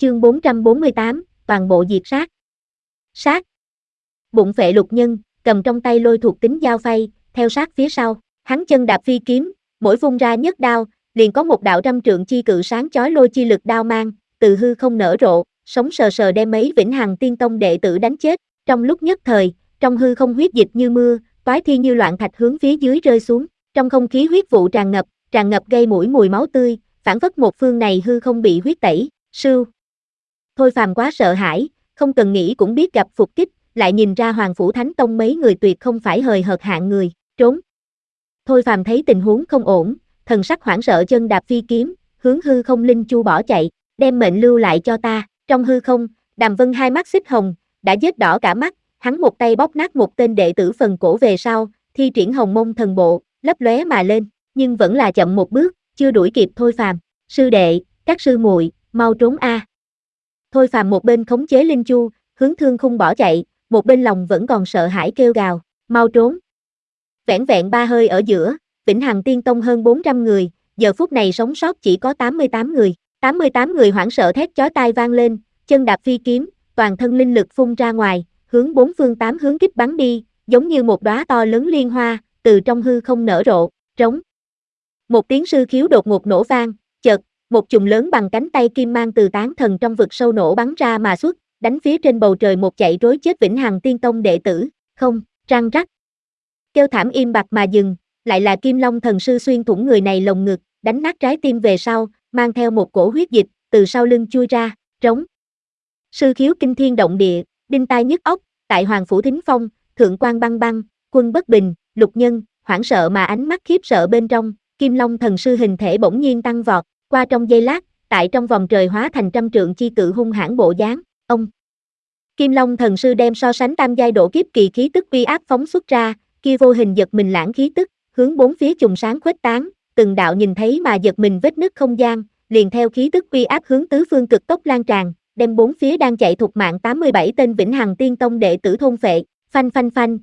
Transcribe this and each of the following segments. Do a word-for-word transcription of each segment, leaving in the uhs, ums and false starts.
Chương bốn trăm bốn mươi tám, toàn bộ diệt sát. Sát. Bụng phệ lục nhân, cầm trong tay lôi thuộc tính dao phay, theo sát phía sau, hắn chân đạp phi kiếm, mỗi vung ra nhất đao, liền có một đạo trăm trượng chi cự sáng chói lôi chi lực đao mang, từ hư không nở rộ, sống sờ sờ đem mấy Vĩnh Hằng Tiên Tông đệ tử đánh chết. Trong lúc nhất thời, trong hư không huyết dịch như mưa, toái thi như loạn thạch hướng phía dưới rơi xuống, trong không khí huyết vụ tràn ngập, tràn ngập gây mũi mùi máu tươi, phản phất một phương này hư không bị huyết tẩy. Sưu. Thôi Phàm quá sợ hãi, không cần nghĩ cũng biết gặp phục kích, lại nhìn ra Hoàng Phủ Thánh Tông mấy người tuyệt không phải hời hợt hạng người, trốn. Thôi Phàm thấy tình huống không ổn, thần sắc hoảng sợ chân đạp phi kiếm, hướng hư không linh chu bỏ chạy, đem mệnh lưu lại cho ta. Trong hư không, Đàm Vân hai mắt xích hồng, đã vết đỏ cả mắt, hắn một tay bóp nát một tên đệ tử phần cổ về sau, thi triển Hồng Mông Thần Bộ, lấp lóe mà lên, nhưng vẫn là chậm một bước, chưa đuổi kịp Thôi Phàm. Sư đệ, các sư muội, mau trốn a. Thôi Phàm một bên khống chế linh chu, hướng thương khung bỏ chạy, một bên lòng vẫn còn sợ hãi kêu gào, mau trốn. Vẻn vẹn ba hơi ở giữa, Vĩnh Hằng Tiên Tông hơn bốn trăm người, giờ phút này sống sót chỉ có tám mươi tám người. tám mươi tám người hoảng sợ thét chói tai vang lên, chân đạp phi kiếm, toàn thân linh lực phun ra ngoài, hướng bốn phương tám hướng kích bắn đi, giống như một đóa to lớn liên hoa, từ trong hư không nở rộ, trống. Một tiếng sư khiếu đột ngột nổ vang, chợt, một chùm lớn bằng cánh tay kim mang từ tán thần trong vực sâu nổ bắn ra mà xuất, đánh phía trên bầu trời một chạy rối chết Vĩnh Hằng Tiên Tông đệ tử, không, răng rắc. Kêu thảm im bặt mà dừng, lại là Kim Long thần sư xuyên thủng người này lồng ngực, đánh nát trái tim về sau, mang theo một cổ huyết dịch, từ sau lưng chui ra, trống. Sư khiếu kinh thiên động địa, đinh tai nhức óc, tại Hoàng Phủ Thính Phong, Thượng Quan Băng Băng, Quân Bất Bình, Lục Nhân, hoảng sợ mà ánh mắt khiếp sợ bên trong, Kim Long thần sư hình thể bỗng nhiên tăng vọt, qua trong giây lát, tại trong vòng trời hóa thành trăm trượng chi cự hung hãn bộ dáng, ông. Kim Long thần sư đem so sánh tam giai độ kiếp kỳ khí tức uy áp phóng xuất ra, kia vô hình giật mình lãng khí tức, hướng bốn phía trùng sáng khuếch tán, từng đạo nhìn thấy mà giật mình vết nứt không gian, liền theo khí tức uy áp hướng tứ phương cực tốc lan tràn, đem bốn phía đang chạy thục mạng tám mươi bảy tên Vĩnh Hằng Tiên Tông đệ tử thôn phệ, phanh phanh phanh.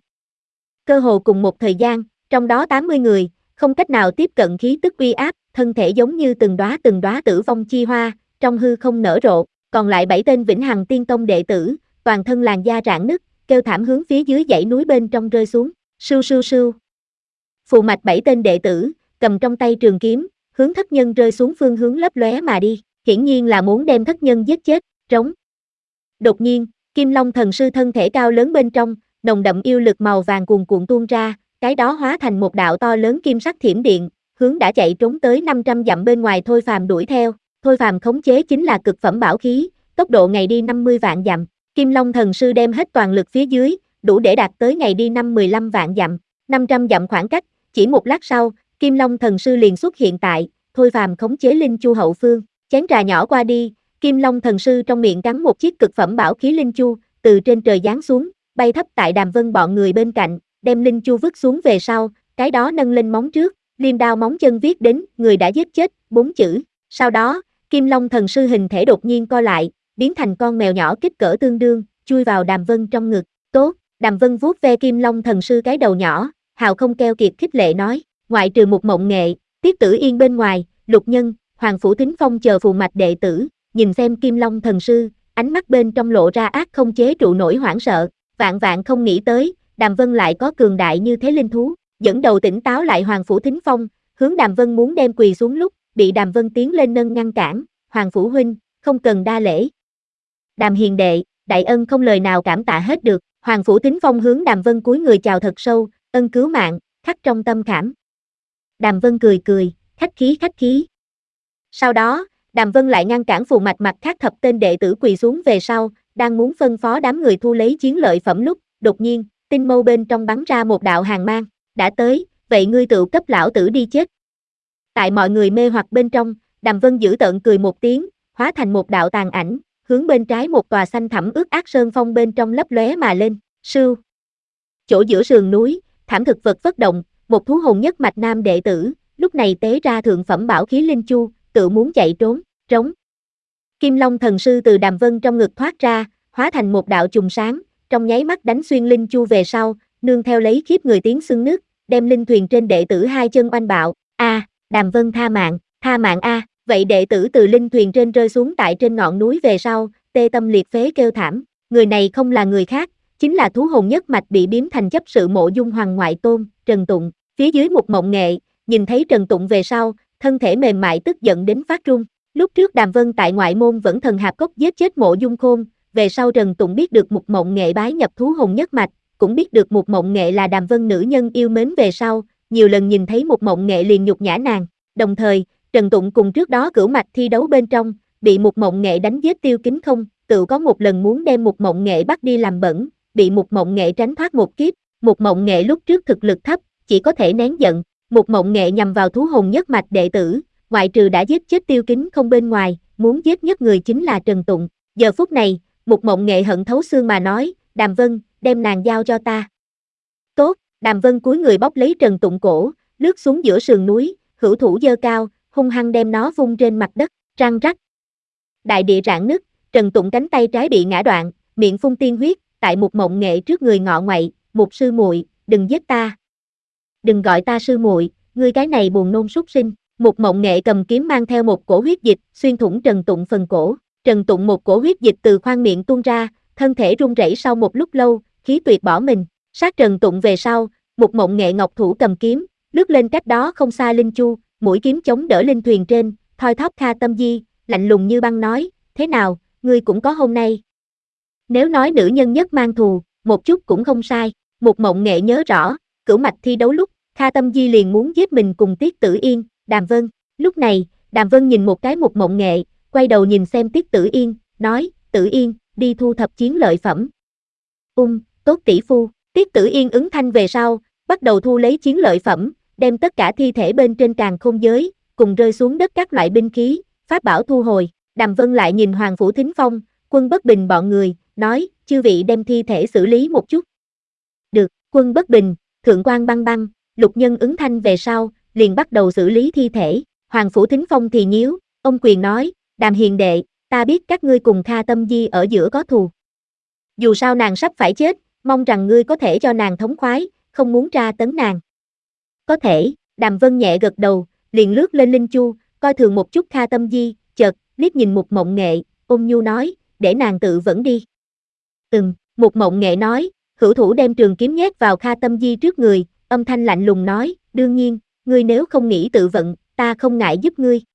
Cơ hồ cùng một thời gian, trong đó tám mươi người, không cách nào tiếp cận khí tức uy áp, thân thể giống như từng đóa từng đóa tử vong chi hoa, trong hư không nở rộ, còn lại bảy tên Vĩnh Hằng Tiên Tông đệ tử, toàn thân làn da rạn nứt, kêu thảm hướng phía dưới dãy núi bên trong rơi xuống, sưu sưu sưu. Phù mạch bảy tên đệ tử, cầm trong tay trường kiếm, hướng thất nhân rơi xuống phương hướng lấp lóe mà đi, hiển nhiên là muốn đem thất nhân giết chết, trống. Đột nhiên, Kim Long thần sư thân thể cao lớn bên trong, nồng đậm yêu lực màu vàng cuồn cuộn tuôn ra, cái đó hóa thành một đạo to lớn kim sắc thiểm điện, hướng đã chạy trốn tới năm trăm dặm bên ngoài Thôi Phàm đuổi theo. Thôi Phàm khống chế chính là cực phẩm bảo khí, tốc độ ngày đi năm mươi vạn dặm. Kim Long thần sư đem hết toàn lực phía dưới, đủ để đạt tới ngày đi năm mười lăm vạn dặm, năm trăm dặm khoảng cách, chỉ một lát sau, Kim Long thần sư liền xuất hiện tại, Thôi Phàm khống chế linh chu hậu phương, chén trà nhỏ qua đi, Kim Long thần sư trong miệng cắn một chiếc cực phẩm bảo khí linh chu, từ trên trời giáng xuống, bay thấp tại Đàm Vân bọn người bên cạnh, đem linh chu vứt xuống về sau, cái đó nâng lên móng trước, liêm đao móng chân viết đến, người đã giết chết, bốn chữ. Sau đó, Kim Long thần sư hình thể đột nhiên co lại, biến thành con mèo nhỏ kích cỡ tương đương, chui vào Đàm Vân trong ngực. Tốt, Đàm Vân vuốt ve Kim Long thần sư cái đầu nhỏ, hào không keo kiệt khích lệ nói, ngoại trừ một mộng nghệ, Tiết Tử Yên bên ngoài, Lục Nhân, Hoàng Phủ Thính Phong chờ phù mạch đệ tử, nhìn xem Kim Long thần sư, ánh mắt bên trong lộ ra ác không chế trụ nổi hoảng sợ, vạn vạn không nghĩ tới, Đàm Vân lại có cường đại như thế linh thú, dẫn đầu tỉnh táo lại Hoàng Phủ Thính Phong, hướng Đàm Vân muốn đem quỳ xuống lúc, bị Đàm Vân tiến lên nâng ngăn cản, Hoàng Phủ huynh, không cần đa lễ. Đàm hiền đệ, đại ân không lời nào cảm tạ hết được, Hoàng Phủ Thính Phong hướng Đàm Vân cúi người chào thật sâu, ân cứu mạng, khắc trong tâm khảm. Đàm Vân cười cười, khách khí khách khí. Sau đó, Đàm Vân lại ngăn cản phù mạch mặt khác thập tên đệ tử quỳ xuống về sau, đang muốn phân phó đám người thu lấy chiến lợi phẩm lúc, đột nhiên, tinh mâu bên trong bắn ra một đạo hàn mang, đã tới, vậy ngươi tự cấp lão tử đi chết. Tại mọi người mê hoặc bên trong, Đàm Vân dữ tợn cười một tiếng, hóa thành một đạo tàn ảnh, hướng bên trái một tòa xanh thẳm ướt át sơn phong bên trong lấp lóe mà lên, sưu. Chỗ giữa sườn núi, thảm thực vật phất động, một thú hồn nhất mạch nam đệ tử, lúc này tế ra thượng phẩm bảo khí linh chu, tự muốn chạy trốn, trống. Kim Long thần sư từ Đàm Vân trong ngực thoát ra, hóa thành một đạo chùm sáng, trong nháy mắt đánh xuyên linh chu về sau, nương theo lấy khiếp người tiếng xương nước, đem linh thuyền trên đệ tử hai chân oanh bạo, a, Đàm Vân tha mạng, tha mạng a, Vậy đệ tử từ linh thuyền trên rơi xuống tại trên ngọn núi về sau, tê tâm liệt phế kêu thảm, người này không là người khác, chính là thú hồn nhất mạch bị biếm thành chấp sự Mộ Dung Hoàng ngoại tôn, Trần Tụng, phía dưới một mộng nghệ, nhìn thấy Trần Tụng về sau, thân thể mềm mại tức giận đến phát run. Lúc trước Đàm Vân tại ngoại môn vẫn thần hạp cốc giết chết Mộ Dung Khôn, về sau Trần Tụng biết được một mộng nghệ bái nhập thú hồn nhất mạch, cũng biết được một mộng nghệ là Đàm Vân nữ nhân yêu mến về sau, nhiều lần nhìn thấy một mộng nghệ liền nhục nhã nàng, đồng thời, Trần Tụng cùng trước đó cửu mạch thi đấu bên trong, bị một mộng nghệ đánh giết Tiêu Kính Không, tự có một lần muốn đem một mộng nghệ bắt đi làm bẩn, bị một mộng nghệ tránh thoát một kiếp, một mộng nghệ lúc trước thực lực thấp, chỉ có thể nén giận, một mộng nghệ nhằm vào thú hồn nhất mạch đệ tử, ngoại trừ đã giết chết Tiêu Kính Không bên ngoài, muốn giết nhất người chính là Trần Tụng. Giờ phút này, một mộng nghệ hận thấu xương mà nói, Đàm Vân, đem nàng giao cho ta. Tốt, Đàm Vân cúi người bóp lấy Trần Tụng cổ, lướt xuống giữa sườn núi, hữu thủ giơ cao, hung hăng đem nó vung trên mặt đất, răng rắc. Đại địa rạn nứt, Trần Tụng cánh tay trái bị ngã đoạn, miệng phun tiên huyết, tại một mộng nghệ trước người ngọ ngoậy, một sư muội, đừng giết ta. Đừng gọi ta sư muội, ngươi cái này buồn nôn súc sinh. Một mộng nghệ cầm kiếm mang theo một cổ huyết dịch, xuyên thủng Trần Tụng phần cổ. Trần Tụng một cổ huyết dịch từ khoang miệng tuôn ra, thân thể run rẩy sau một lúc lâu, khí tuyệt bỏ mình. Sát Trần Tụng về sau, một mộng nghệ ngọc thủ cầm kiếm, lướt lên cách đó không xa Linh Chu, mũi kiếm chống đỡ linh thuyền trên, thoi thóp Kha Tâm Di, lạnh lùng như băng nói, thế nào, ngươi cũng có hôm nay. Nếu nói nữ nhân nhất mang thù, một chút cũng không sai. Một mộng nghệ nhớ rõ, cửu mạch thi đấu lúc, Kha Tâm Di liền muốn giết mình cùng Tiết Tử Yên, Đàm Vân. Lúc này, Đàm Vân nhìn một cái một mộng nghệ, quay đầu nhìn xem Tiết Tử Yên, nói, Tử Yên, đi thu thập chiến lợi phẩm. Ung, tốt tỷ phu. Tiết Tử Yên ứng thanh về sau, bắt đầu thu lấy chiến lợi phẩm, đem tất cả thi thể bên trên càn khôn giới, cùng rơi xuống đất các loại binh khí, pháp bảo thu hồi. Đàm Vân lại nhìn Hoàng Phủ Thính Phong, Quân Bất Bình bọn người, nói, chư vị đem thi thể xử lý một chút. Được, Quân Bất Bình, Thượng quan Băng Băng, Lục Nhân ứng thanh về sau, liền bắt đầu xử lý thi thể. Hoàng Phủ Thính Phong thì nhíu, ông quyền nói, Đàm hiền đệ, ta biết các ngươi cùng Kha Tâm Di ở giữa có thù. Dù sao nàng sắp phải chết, mong rằng ngươi có thể cho nàng thống khoái, không muốn tra tấn nàng. Có thể, Đàm Vân nhẹ gật đầu, liền lướt lên Linh Chu, coi thường một chút Kha Tâm Di, chợt, liếc nhìn một mộng nghệ, ôn nhu nói, để nàng tự vẫn đi. Ừm, một mộng nghệ nói, hữu thủ đem trường kiếm nhét vào Kha Tâm Di trước người, âm thanh lạnh lùng nói, đương nhiên, ngươi nếu không nghĩ tự vận, ta không ngại giúp ngươi.